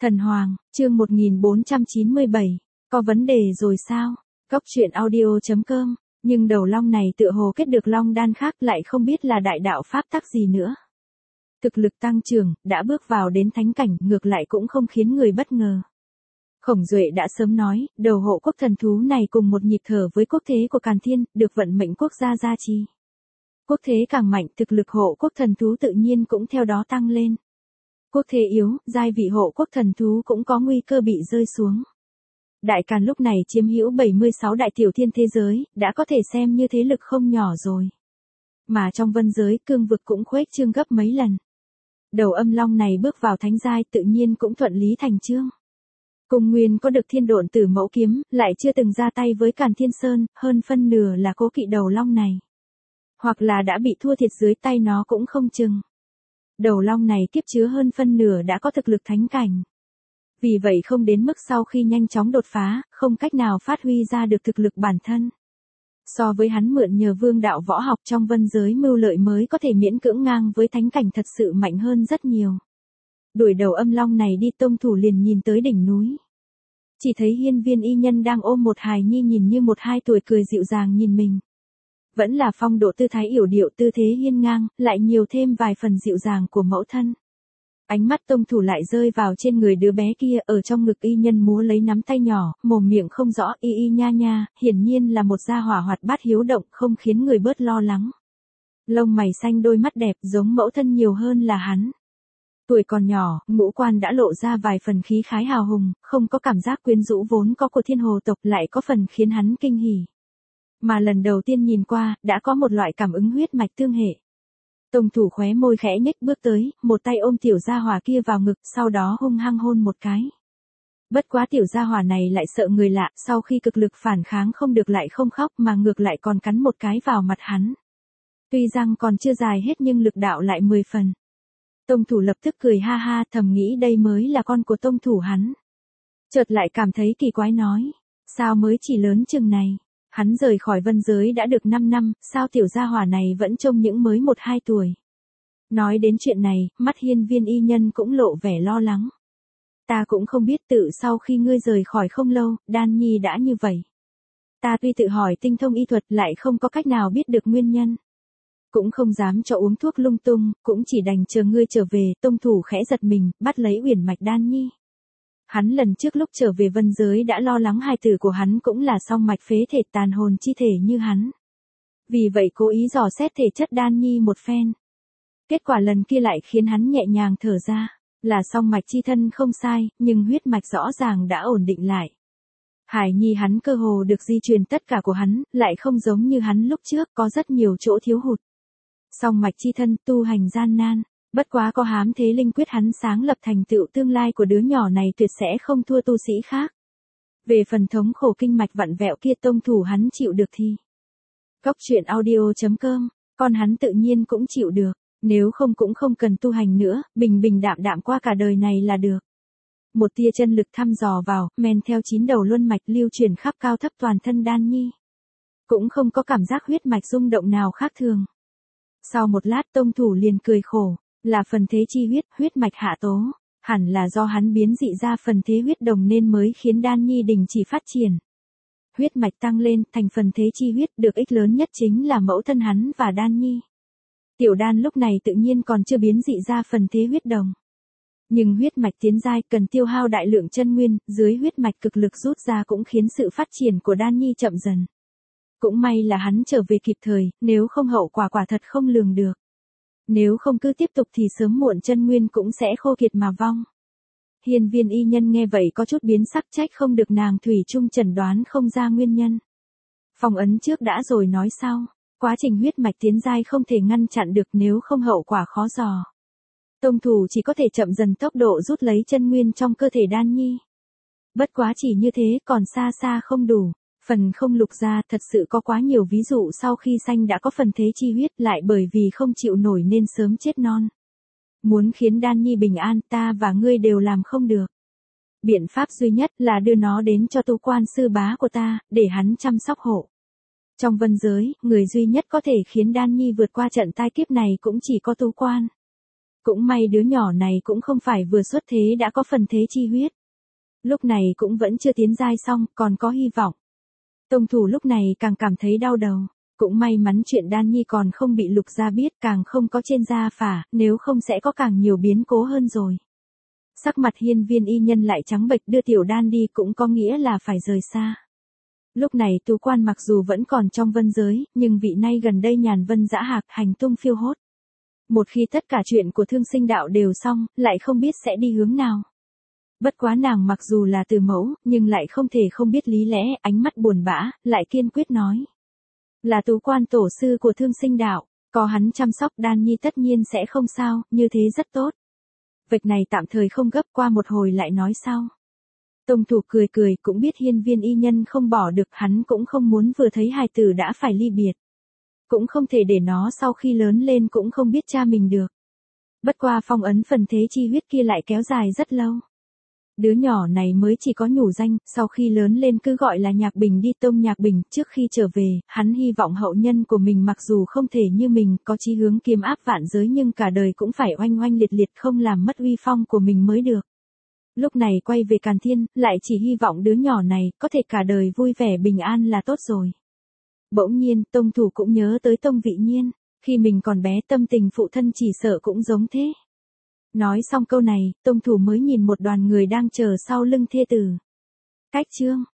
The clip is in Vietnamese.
Thần Hoàng, chương 1497, có vấn đề rồi sao? Cốc truyện audio.com, nhưng đầu long này tựa hồ kết được long đan khác lại không biết là đại đạo pháp tắc gì nữa. Thực lực tăng trưởng, đã bước vào đến thánh cảnh, ngược lại cũng không khiến người bất ngờ. Khổng Duệ đã sớm nói, đầu hộ quốc thần thú này cùng một nhịp thở với quốc thế của Càn Thiên, được vận mệnh quốc gia gia trì. Quốc thế càng mạnh, thực lực hộ quốc thần thú tự nhiên cũng theo đó tăng lên. Quốc thế yếu, giai vị hộ quốc thần thú cũng có nguy cơ bị rơi xuống. Đại Càn lúc này chiếm hữu 76 đại tiểu thiên thế giới, đã có thể xem như thế lực không nhỏ rồi. Mà trong vân giới, cương vực cũng khuếch trương gấp mấy lần. Đầu âm long này bước vào thánh giai tự nhiên cũng thuận lý thành chương. Cùng Nguyên có được thiên độn tử mẫu kiếm, lại chưa từng ra tay với Càn Thiên Sơn, hơn phân nửa là cố kỵ đầu long này. Hoặc là đã bị thua thiệt dưới tay nó cũng không chừng. Đầu long này kiếp chứa hơn phân nửa đã có thực lực thánh cảnh. Vì vậy không đến mức sau khi nhanh chóng đột phá, không cách nào phát huy ra được thực lực bản thân. So với hắn mượn nhờ vương đạo võ học trong vân giới mưu lợi mới có thể miễn cưỡng ngang với thánh cảnh thật sự mạnh hơn rất nhiều. Đuổi đầu âm long này đi, tông thủ liền nhìn tới đỉnh núi. Chỉ thấy hiên viên y nhân đang ôm một hài nhi nhìn như 1-2 tuổi cười dịu dàng nhìn mình. Vẫn là phong độ tư thái yểu điệu, tư thế hiên ngang, lại nhiều thêm vài phần dịu dàng của mẫu thân. Ánh mắt tông thủ lại rơi vào trên người đứa bé kia, ở trong ngực y nhân múa lấy nắm tay nhỏ, mồm miệng không rõ, y y nha nha, hiển nhiên là một gia hỏa hoạt bát hiếu động, không khiến người bớt lo lắng. Lông mày xanh, đôi mắt đẹp, giống mẫu thân nhiều hơn là hắn. Tuổi còn nhỏ, ngũ quan đã lộ ra vài phần khí khái hào hùng, không có cảm giác quyến rũ vốn có của thiên hồ tộc, lại có phần khiến hắn kinh hỉ. Mà lần đầu tiên nhìn qua, đã có một loại cảm ứng huyết mạch tương hệ. Tông thủ khóe môi khẽ nhếch bước tới, một tay ôm tiểu gia hỏa kia vào ngực, sau đó hung hăng hôn một cái. Bất quá tiểu gia hỏa này lại sợ người lạ, sau khi cực lực phản kháng không được lại không khóc mà ngược lại còn cắn một cái vào mặt hắn. Tuy răng còn chưa dài hết nhưng lực đạo lại 10 phần. Tông thủ lập tức cười ha ha, thầm nghĩ đây mới là con của tông thủ hắn. Chợt lại cảm thấy kỳ quái nói, sao mới chỉ lớn chừng này? Hắn rời khỏi vân giới đã được 5 năm, sao tiểu gia hỏa này vẫn trông những mới 1-2 tuổi. Nói đến chuyện này, mắt hiên viên y nhân cũng lộ vẻ lo lắng. Ta cũng không biết tự sau khi ngươi rời khỏi không lâu, Đan Nhi đã như vậy. Ta tuy tự hỏi tinh thông y thuật lại không có cách nào biết được nguyên nhân. Cũng không dám cho uống thuốc lung tung, cũng chỉ đành chờ ngươi trở về. Tông thủ khẽ giật mình, bắt lấy uyển mạch Đan Nhi. Hắn lần trước lúc trở về vân giới đã lo lắng hài tử của hắn cũng là song mạch phế thể tàn hồn chi thể như hắn. Vì vậy cố ý dò xét thể chất Đan Nhi một phen. Kết quả lần kia lại khiến hắn nhẹ nhàng thở ra, là song mạch chi thân không sai, nhưng huyết mạch rõ ràng đã ổn định lại. Hải nhi hắn cơ hồ được di truyền tất cả của hắn, lại không giống như hắn lúc trước, có rất nhiều chỗ thiếu hụt. Song mạch chi thân tu hành gian nan. Bất quá có hám thế linh quyết hắn sáng lập thành tựu tương lai của đứa nhỏ này tuyệt sẽ không thua tu sĩ khác. Về phần thống khổ kinh mạch vặn vẹo kia tông thủ hắn chịu được thì. Cốc truyện audio.com, con hắn tự nhiên cũng chịu được, nếu không cũng không cần tu hành nữa, bình bình đạm đạm qua cả đời này là được. Một tia chân lực thăm dò vào, men theo 9 đầu luân mạch lưu truyền khắp cao thấp toàn thân Đan Nhi. Cũng không có cảm giác huyết mạch rung động nào khác thường. Sau một lát tông thủ liền cười khổ. Là phần thế chi huyết, huyết mạch hạ tố, hẳn là do hắn biến dị ra phần thế huyết đồng nên mới khiến Đan Nhi đình chỉ phát triển. Huyết mạch tăng lên, thành phần thế chi huyết, được ích lớn nhất chính là mẫu thân hắn và Đan Nhi. Tiểu Đan lúc này tự nhiên còn chưa biến dị ra phần thế huyết đồng. Nhưng huyết mạch tiến giai cần tiêu hao đại lượng chân nguyên, dưới huyết mạch cực lực rút ra cũng khiến sự phát triển của Đan Nhi chậm dần. Cũng may là hắn trở về kịp thời, nếu không hậu quả quả thật không lường được. Nếu không cứ tiếp tục thì sớm muộn chân nguyên cũng sẽ khô kiệt mà vong. Hiên viên y nhân nghe vậy có chút biến sắc, trách không được nàng thủy chung chẩn đoán không ra nguyên nhân. Phong ấn trước đã rồi nói sau, quá trình huyết mạch tiến giai không thể ngăn chặn được, nếu không hậu quả khó dò. Tông thủ chỉ có thể chậm dần tốc độ rút lấy chân nguyên trong cơ thể Đan Nhi. Bất quá chỉ như thế còn xa xa không đủ. Phần không lục ra thật sự có quá nhiều ví dụ sau khi sanh đã có phần thế chi huyết lại bởi vì không chịu nổi nên sớm chết non. Muốn khiến Đan Nhi bình an ta và ngươi đều làm không được. Biện pháp duy nhất là đưa nó đến cho tu quan sư bá của ta, để hắn chăm sóc hộ. Trong vân giới, người duy nhất có thể khiến Đan Nhi vượt qua trận tai kiếp này cũng chỉ có tu quan. Cũng may đứa nhỏ này cũng không phải vừa xuất thế đã có phần thế chi huyết. Lúc này cũng vẫn chưa tiến giai xong, còn có hy vọng. Tông thủ lúc này càng cảm thấy đau đầu. Cũng may mắn chuyện Đan Nhi còn không bị Lục gia biết, càng không có trên da phả, nếu không sẽ có càng nhiều biến cố hơn rồi. Sắc mặt Hiên Viên y nhân lại trắng bệch, đưa Tiểu Đan đi cũng có nghĩa là phải rời xa. Lúc này Tú Quan mặc dù vẫn còn trong vân giới, nhưng vị nay gần đây nhàn vân dã hạc, hành tung phiêu hốt. Một khi tất cả chuyện của Thương Sinh đạo đều xong, lại không biết sẽ đi hướng nào. Bất quá nàng mặc dù là từ mẫu, nhưng lại không thể không biết lý lẽ, ánh mắt buồn bã, lại kiên quyết nói. Là Tú Quan tổ sư của Thương Sinh đạo, có hắn chăm sóc Đan Nhi tất nhiên sẽ không sao, như thế rất tốt. Việc này tạm thời không gấp, qua một hồi lại nói sau. Tông thủ cười cười, cũng biết Hiên Viên y nhân không bỏ được, hắn cũng không muốn vừa thấy hài tử đã phải ly biệt. Cũng không thể để nó sau khi lớn lên cũng không biết cha mình được. Bất qua phong ấn phần thế chi huyết kia lại kéo dài rất lâu. Đứa nhỏ này mới chỉ có nhủ danh, sau khi lớn lên cứ gọi là Nhạc Bình đi. Tông Nhạc Bình. Trước khi trở về, hắn hy vọng hậu nhân của mình mặc dù không thể như mình có chí hướng kiếm áp vạn giới, nhưng cả đời cũng phải oanh oanh liệt liệt, không làm mất uy phong của mình mới được. Lúc này quay về Càn Thiên, lại chỉ hy vọng đứa nhỏ này có thể cả đời vui vẻ bình an là tốt rồi. Bỗng nhiên, Tông thủ cũng nhớ tới Tông Vị Nhiên, khi mình còn bé tâm tình phụ thân chỉ sợ cũng giống thế. Nói xong câu này, Tông thủ mới nhìn một đoàn người đang chờ sau lưng thê tử. Cách chương